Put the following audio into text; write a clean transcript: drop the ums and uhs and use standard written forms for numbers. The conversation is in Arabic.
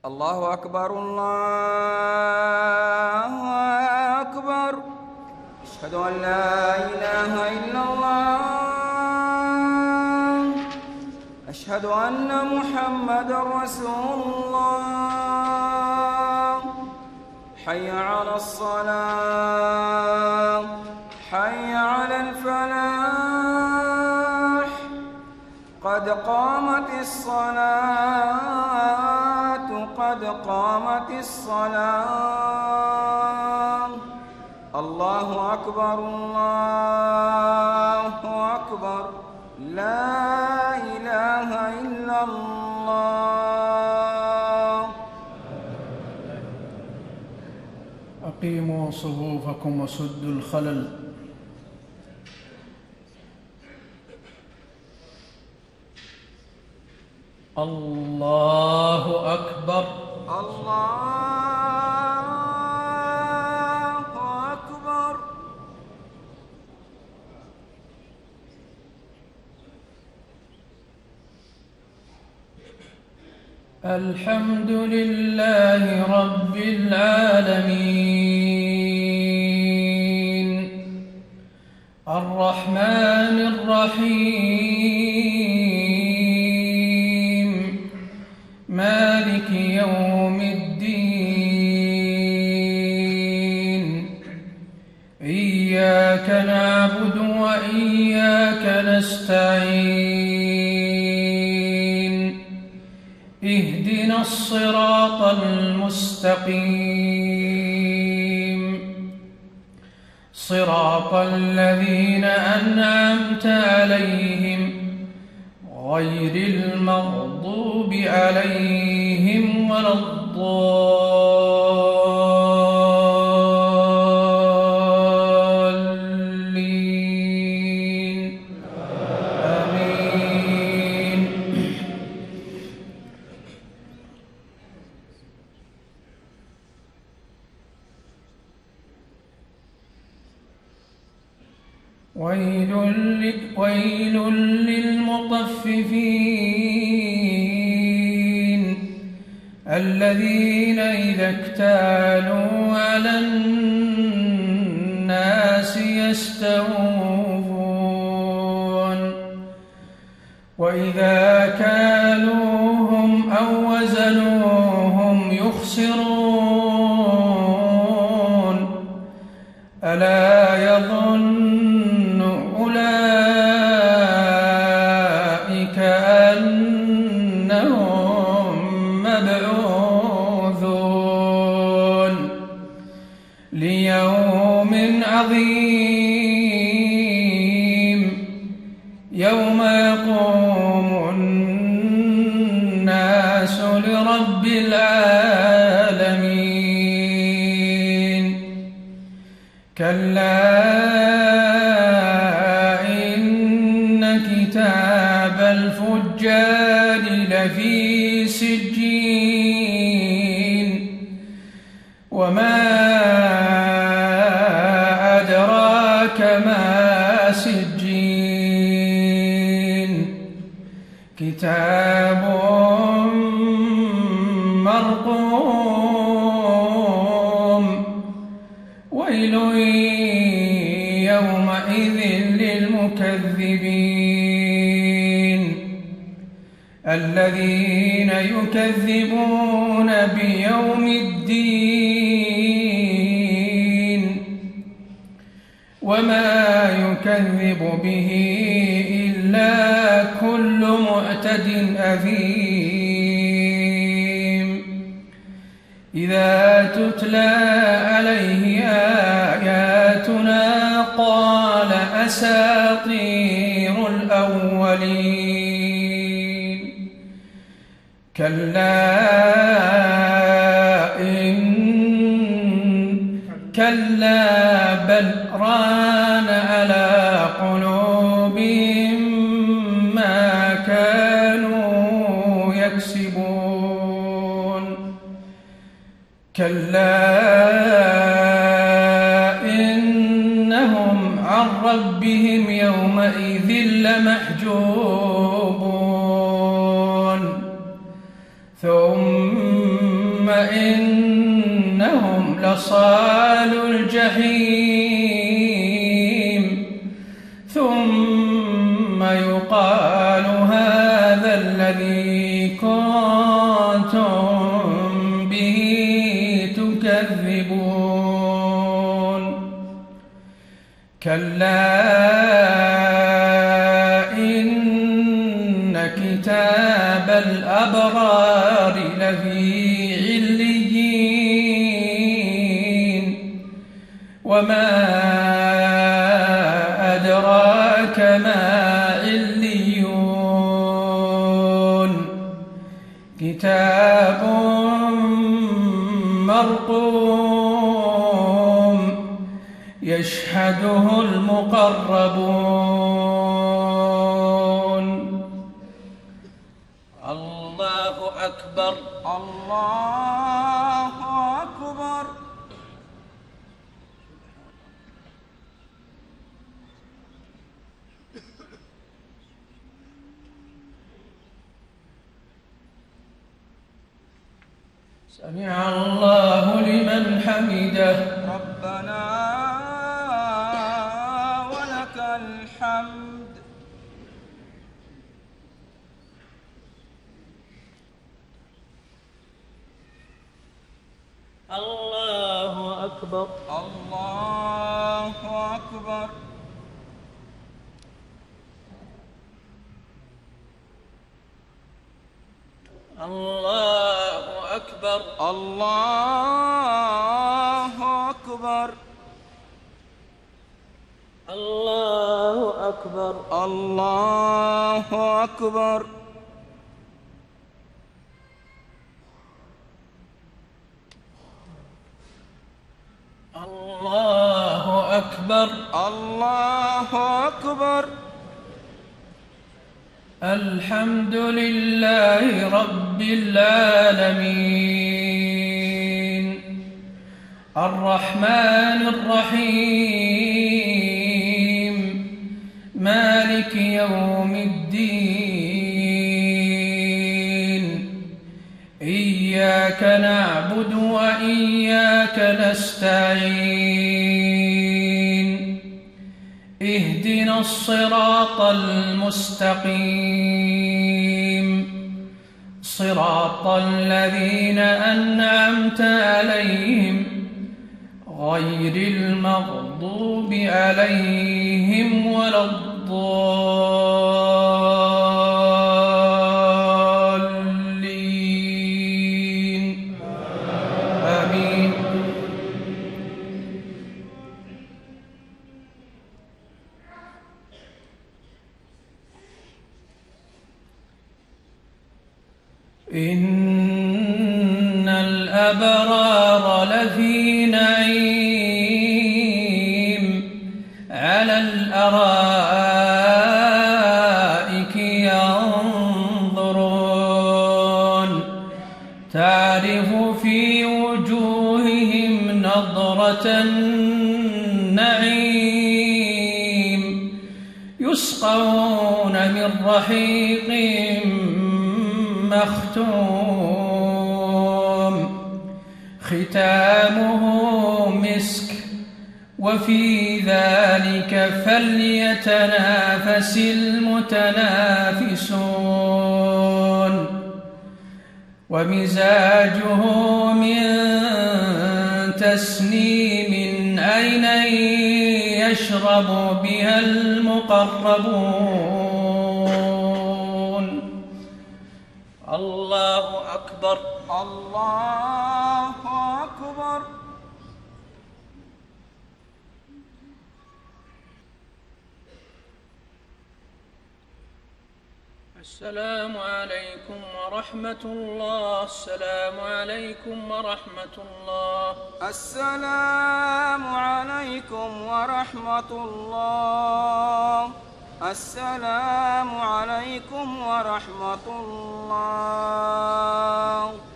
الله أكبر الله أكبر. أشهد أن لا إله إلا الله. أشهد أن محمدًا رسول الله. حي على الصلاة، حي على الفلاح، قد قامت الصلاة، قد قامت الصلاة. الله أكبر الله أكبر. لا إله إلا الله. أقيموا صفوفكم وسدوا الخلل. الله أكبر الله أكبر. الحمد لله رب العالمين، الرحمن الرحيم، مالك يوم الدين. إياك نعبد وإياك نستعين. اهدنا الصراط المستقيم، صراط الذين أنعمت عليهم غير المغضوب عليهم ولا الضالين. آمين. ويل للمطففين الذين إذا اكتالوا على الناس يستوفون وإذا كالوهم أو وزنوهم يخسرون. ألا يظن أولئك أنهم مبعوثون ليوم عظيم، يوم يقوم الناس لرب العالمين. كلا كتاب الفجار لفي سجين. وما أدراك ما سجين. كتاب مرقوم. ويل يومئذ للمكذبين الذين يكذبون بيوم الدين. وما يكذب به إلا كل معتد أثيم. إذا تتلى عليه آياتنا قال أساطير الأولين. كلا بل ران على قلوبهم ما كانوا يكسبون. كلا إنهم عن ربهم يومئذ لمحجوبون. ثم إنهم لصالو الجحيم ثم يقال هذا الذي كنتم به تكذبون كلا إن كتاب الأبرار لفي عليين وما أدراك ما عليون كتاب مرقوم يشهده المقربون الله أكبر الله أكبر سمع الله لمن حمده ربنا ولك الحمد الله أكبر الله أكبر الله أكبر الله أكبر الله أكبر الله أكبر الله أكبر الله أكبر الحمد لله رب العالمين الرحمن الرحيم مالك يوم الدين إياك نعبد وإياك نستعين اهدنا الصراط المستقيم صراط الذين أنعمت عليهم غير المغضوب عليهم ولا الضالين آمين إن الأبرار لفي نعيم على الأرائك ينظرون تعرف في وجوههم نضرة النعيم يسقون من رحيق مختوم ختامه مسك وفي ذلك فليتنافس المتنافسون ومزاجه من تسنيم عينا يشرب بها المقربون الله أكبر الله أكبر السلام عليكم ورحمة الله السلام عليكم ورحمة الله السلام عليكم ورحمة الله السلام عليكم ورحمة الله